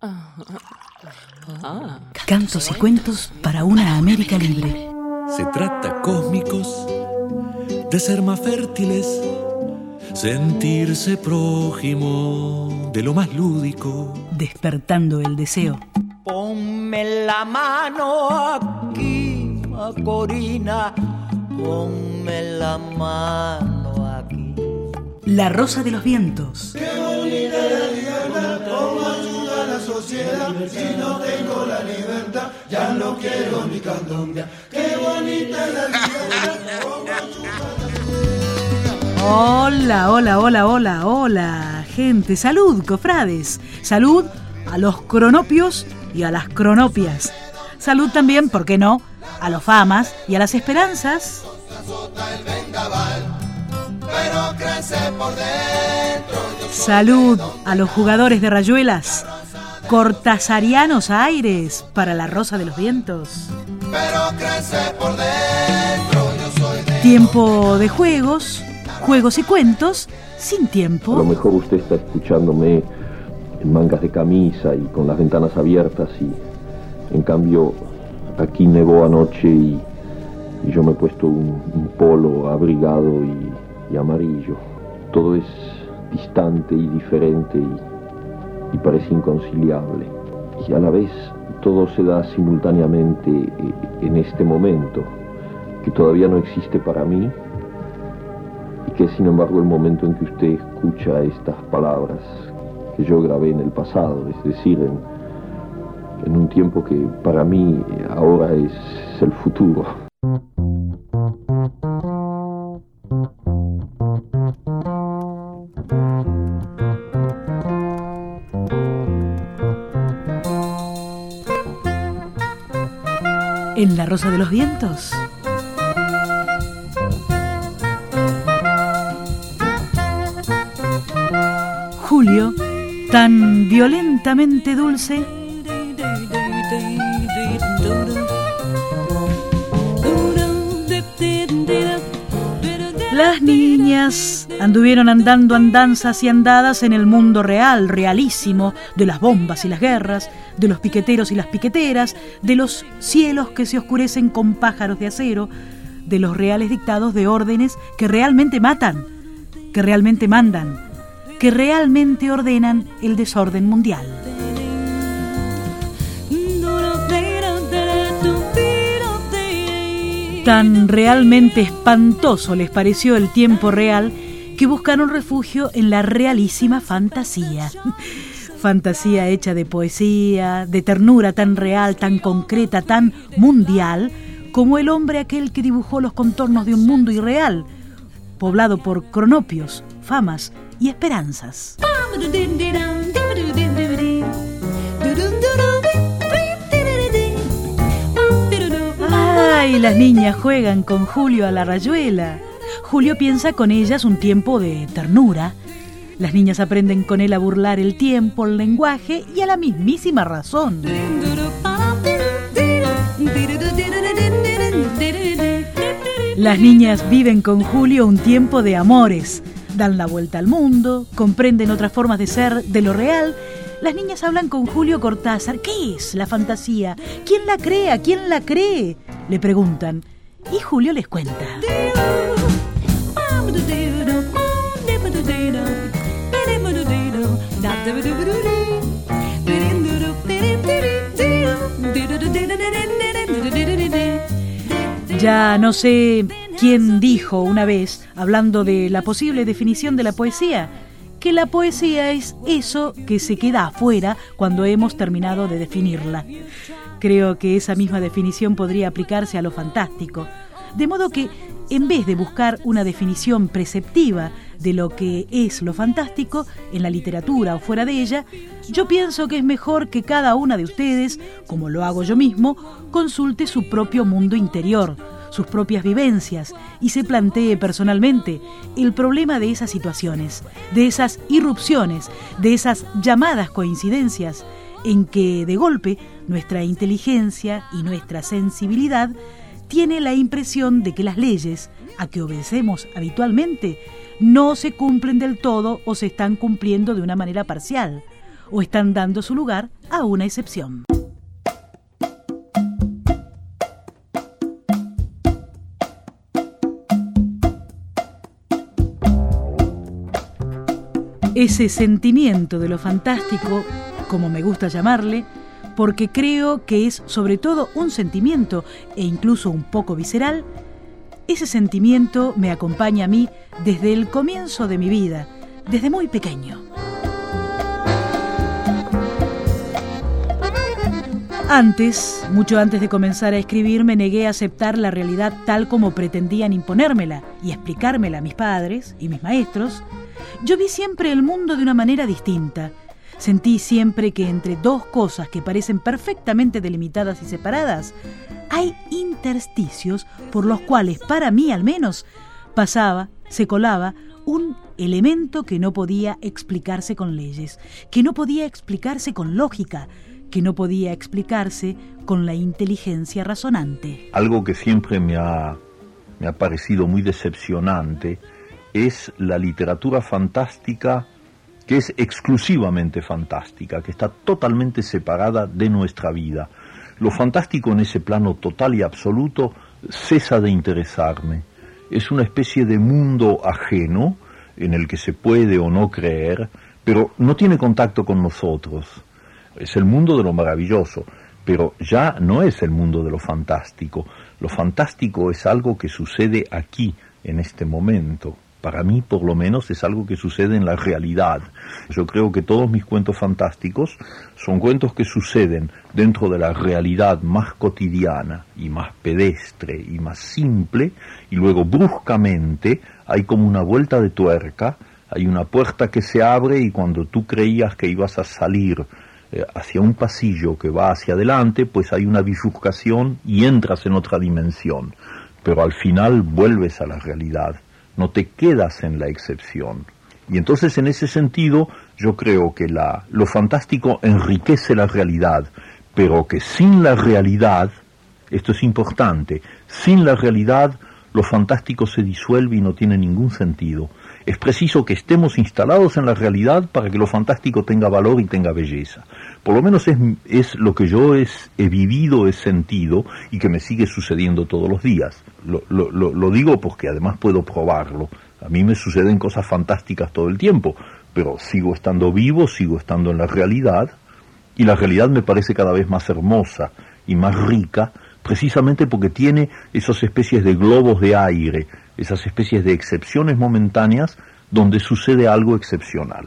Cantos y cuentos para una América libre. Se trata, cósmicos, de ser más fértiles, sentirse prójimo de lo más lúdico. Despertando el deseo. Ponme la mano aquí, Macorina, ponme la mano aquí. La Rosa de los Vientos. Qué bonita la libertad, cómo ayuda a la sociedad. Si no tengo la libertad, ya no quiero mi candombe. Qué bonita la libertad, cómo ayuda a la sociedad. Hola, gente. Salud, cofrades. Salud a los cronopios y a las cronopias. Salud también, ¿por qué no?, a los famas y a las esperanzas. Salud a los jugadores de rayuelas. Cortasarianos aires para la Rosa de los Vientos. Tiempo de juegos y cuentos sin tiempo. A lo mejor usted está escuchándome en mangas de camisa y con las ventanas abiertas, y en cambio aquí nevó anoche y yo me he puesto un polo abrigado y amarillo. Todo es distante y diferente y parece inconciliable. Y a la vez todo se da simultáneamente en este momento, que todavía no existe para mí, y que es sin embargo el momento en que usted escucha estas palabras que yo grabé en el pasado, es decir, en un tiempo que para mí ahora es el futuro. En La Rosa de los Vientos. Julio, tan violentamente dulce. Las niñas anduvieron andando andanzas y andadas en el mundo real, realísimo, de las bombas y las guerras, de los piqueteros y las piqueteras, de los cielos que se oscurecen con pájaros de acero, de los reales dictados de órdenes que realmente matan, que realmente mandan, que realmente ordenan el desorden mundial. Tan realmente espantoso les pareció el tiempo real que buscaron refugio en la realísima fantasía. Fantasía hecha de poesía, de ternura tan real, tan concreta, tan mundial, como el hombre aquel que dibujó los contornos de un mundo irreal, poblado por cronopios, famas y esperanzas. ¡Ay! Las niñas juegan con Julio a la rayuela. Julio piensa con ellas un tiempo de ternura. Las niñas aprenden con él a burlar el tiempo, el lenguaje y a la mismísima razón. Las niñas viven con Julio un tiempo de amores. Dan la vuelta al mundo, comprenden otras formas de ser de lo real. Las niñas hablan con Julio Cortázar. ¿Qué es la fantasía? ¿Quién la crea? ¿Quién la cree?, le preguntan. Y Julio les cuenta. Ya no sé quién dijo una vez, hablando de la posible definición de la poesía, que la poesía es eso que se queda afuera cuando hemos terminado de definirla. Creo que esa misma definición podría aplicarse a lo fantástico. De modo que, en vez de buscar una definición preceptiva de lo que es lo fantástico en la literatura o fuera de ella, yo pienso que es mejor que cada una de ustedes, como lo hago yo mismo, consulte su propio mundo interior, sus propias vivencias, y se plantee personalmente el problema de esas situaciones, de esas irrupciones, de esas llamadas coincidencias, en que de golpe nuestra inteligencia y nuestra sensibilidad tiene la impresión de que las leyes a que obedecemos habitualmente no se cumplen del todo o se están cumpliendo de una manera parcial, o están dando su lugar a una excepción. Ese sentimiento de lo fantástico, como me gusta llamarle, porque creo que es sobre todo un sentimiento e incluso un poco visceral, ese sentimiento me acompaña a mí desde el comienzo de mi vida, desde muy pequeño. Antes, mucho antes de comenzar a escribir, me negué a aceptar la realidad tal como pretendían imponérmela y explicármela mis padres y mis maestros. Yo vi siempre el mundo de una manera distinta. Sentí siempre que entre dos cosas que parecen perfectamente delimitadas y separadas, hay intersticios por los cuales, para mí al menos, se colaba un elemento que no podía explicarse con leyes, que no podía explicarse con lógica, que no podía explicarse con la inteligencia razonante. Algo que siempre me ha parecido muy decepcionante es la literatura fantástica, que es exclusivamente fantástica, que está totalmente separada de nuestra vida. Lo fantástico en ese plano total y absoluto cesa de interesarme. Es una especie de mundo ajeno en el que se puede o no creer, pero no tiene contacto con nosotros. Es el mundo de lo maravilloso, pero ya no es el mundo de lo fantástico. Lo fantástico es algo que sucede aquí, en este momento. Para mí, por lo menos, es algo que sucede en la realidad. Yo creo que todos mis cuentos fantásticos son cuentos que suceden dentro de la realidad más cotidiana y más pedestre y más simple, y luego bruscamente hay como una vuelta de tuerca, hay una puerta que se abre y cuando tú creías que ibas a salir hacia un pasillo que va hacia adelante, pues hay una bifurcación y entras en otra dimensión. Pero al final vuelves a la realidad. No te quedas en la excepción. Y entonces en ese sentido yo creo que lo fantástico enriquece la realidad, pero que sin la realidad, esto es importante, sin la realidad lo fantástico se disuelve y no tiene ningún sentido. Es preciso que estemos instalados en la realidad para que lo fantástico tenga valor y tenga belleza. Por lo menos es lo que yo he vivido, he sentido y que me sigue sucediendo todos los días. Lo digo porque además puedo probarlo. A mí me suceden cosas fantásticas todo el tiempo, pero sigo estando vivo, sigo estando en la realidad, y la realidad me parece cada vez más hermosa y más rica, precisamente porque tiene esas especies de globos de aire, esas especies de excepciones momentáneas donde sucede algo excepcional.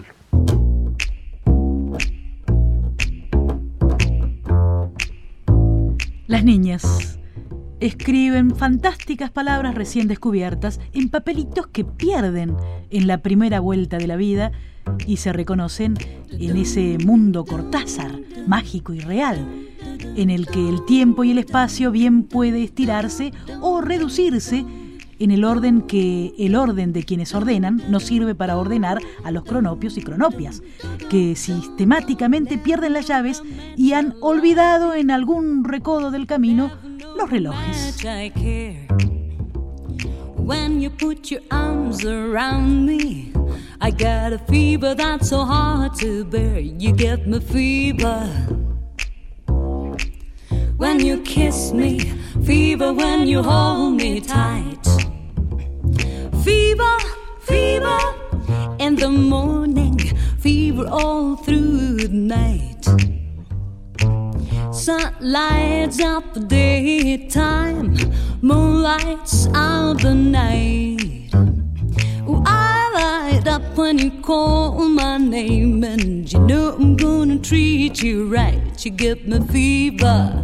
Las niñas escriben fantásticas palabras recién descubiertas en papelitos que pierden en la primera vuelta de la vida y se reconocen en ese mundo Cortázar, mágico y real, en el que el tiempo y el espacio bien puede estirarse o reducirse en el orden de quienes ordenan no sirve para ordenar a los cronopios y cronopias, que sistemáticamente pierden las llaves y han olvidado en algún recodo del camino los relojes. When you put your arms around me, I got a fever that's so hard to bear. You get me fever. When you kiss me, fever when you hold me tight. Fever, fever in the morning, fever all through the night. Sun lights up the daytime, moon lights out the night. Ooh, I light up when you call my name, and you know I'm gonna treat you right. You give me fever.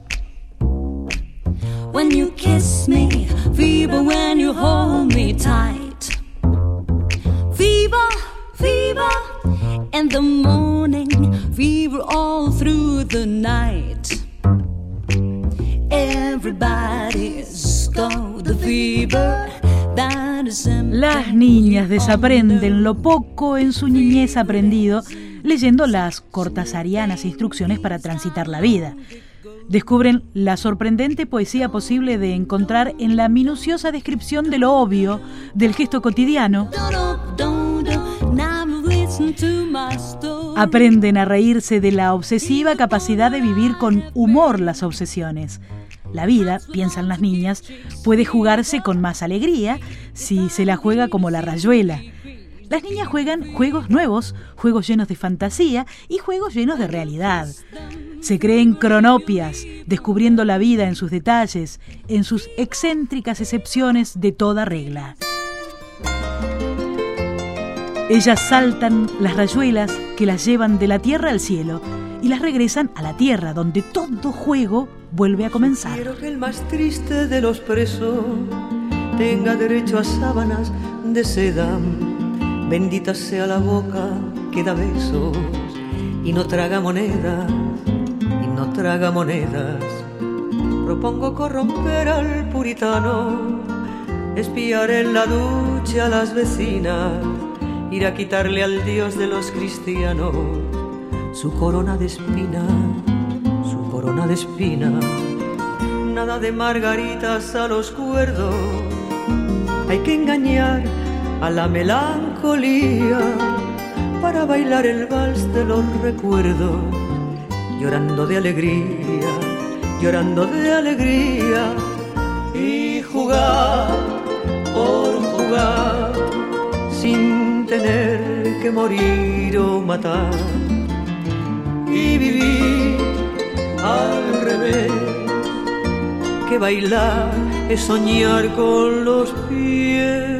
When you kiss me, fever when you hold me tight. Fever, fever in the morning, fever all through the night. Everybody's got the fever. Las niñas desaprenden lo poco en su niñez aprendido leyendo las cortasarianas instrucciones para transitar la vida. Descubren la sorprendente poesía posible de encontrar en la minuciosa descripción de lo obvio, del gesto cotidiano. Aprenden a reírse de la obsesiva capacidad de vivir con humor las obsesiones. La vida, piensan las niñas, puede jugarse con más alegría si se la juega como la rayuela. Las niñas juegan juegos nuevos, juegos llenos de fantasía y juegos llenos de realidad. Se creen cronopias, descubriendo la vida en sus detalles, en sus excéntricas excepciones de toda regla. Ellas saltan las rayuelas que las llevan de la tierra al cielo y las regresan a la tierra, donde todo juego vuelve a comenzar. Quiero que el más triste de los presos tenga derecho a sábanas de seda. Bendita sea la boca que da besos y no traga monedas, y no traga monedas. Propongo corromper al puritano, espiar en la ducha a las vecinas, ir a quitarle al Dios de los cristianos su corona de espina, su corona de espina. Nada de margaritas a los cuerdos, hay que engañar a la melancolía para bailar el vals de los recuerdos, llorando de alegría, llorando de alegría, y jugar por jugar sin tener que morir o matar, y vivir al revés, que bailar es soñar con los pies.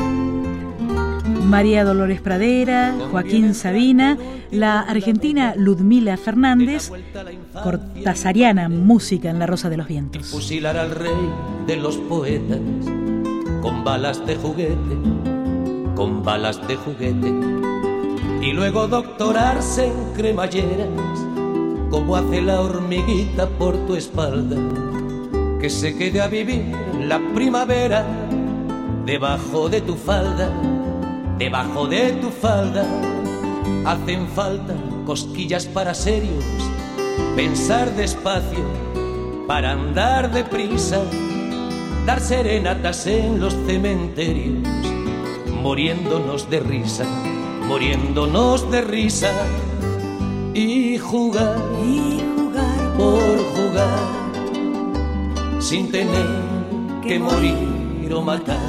María Dolores Pradera, Joaquín Sabina, la argentina Ludmila Fernández, cortasariana música en La Rosa de los Vientos. Fusilar al rey de los poetas con balas de juguete, con balas de juguete, y luego doctorarse en cremalleras, como hace la hormiguita por tu espalda, que se quede a vivir la primavera debajo de tu falda, debajo de tu falda. Hacen falta cosquillas para serios, pensar despacio para andar deprisa, dar serenatas en los cementerios, muriéndonos de risa, muriéndonos de risa, y jugar por jugar, sin tener que morir o matar,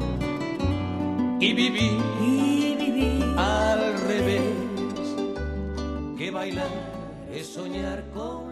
y vivir al revés, que bailar es soñar con